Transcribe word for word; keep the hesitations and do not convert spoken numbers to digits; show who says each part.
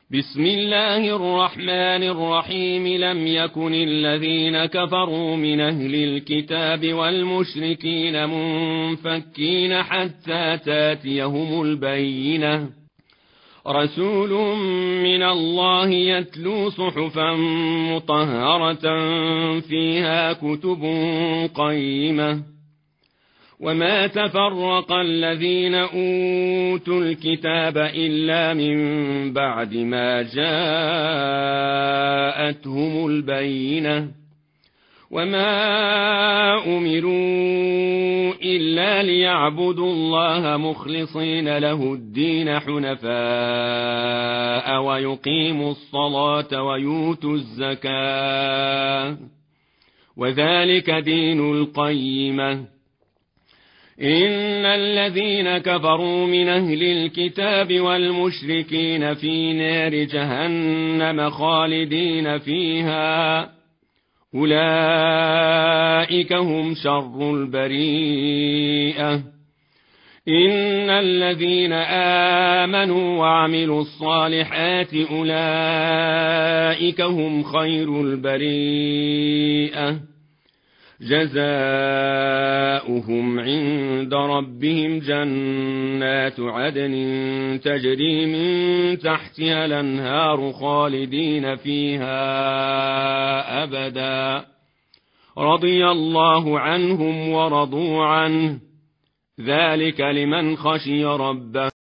Speaker 1: بسم الله الرحمن الرحيم. لم يكن الذين كفروا من أهل الكتاب والمشركين منفكين حتى تاتيهم البينة، رسول من الله يتلو صحفا مطهرة فيها كتب قيمة. وما تفرق الذين أوتوا الكتاب إلا من بعد ما جاءتهم البينة، وما أمروا إلا ليعبدوا الله مخلصين له الدين حنفاء ويقيموا الصلاة ويؤتوا الزكاة، وذلك دين القيمة. إن الذين كفروا من أهل الكتاب والمشركين في نار جهنم خالدين فيها، أولئك هم شر البريئة. إن الذين آمنوا وعملوا الصالحات أولئك هم خير البريئة، جزاؤهم عند ربهم جنات عدن تجري من تحتها الأنهار خالدين فيها أبدا، رضي الله عنهم ورضوا عنه، ذلك لمن خشي ربه.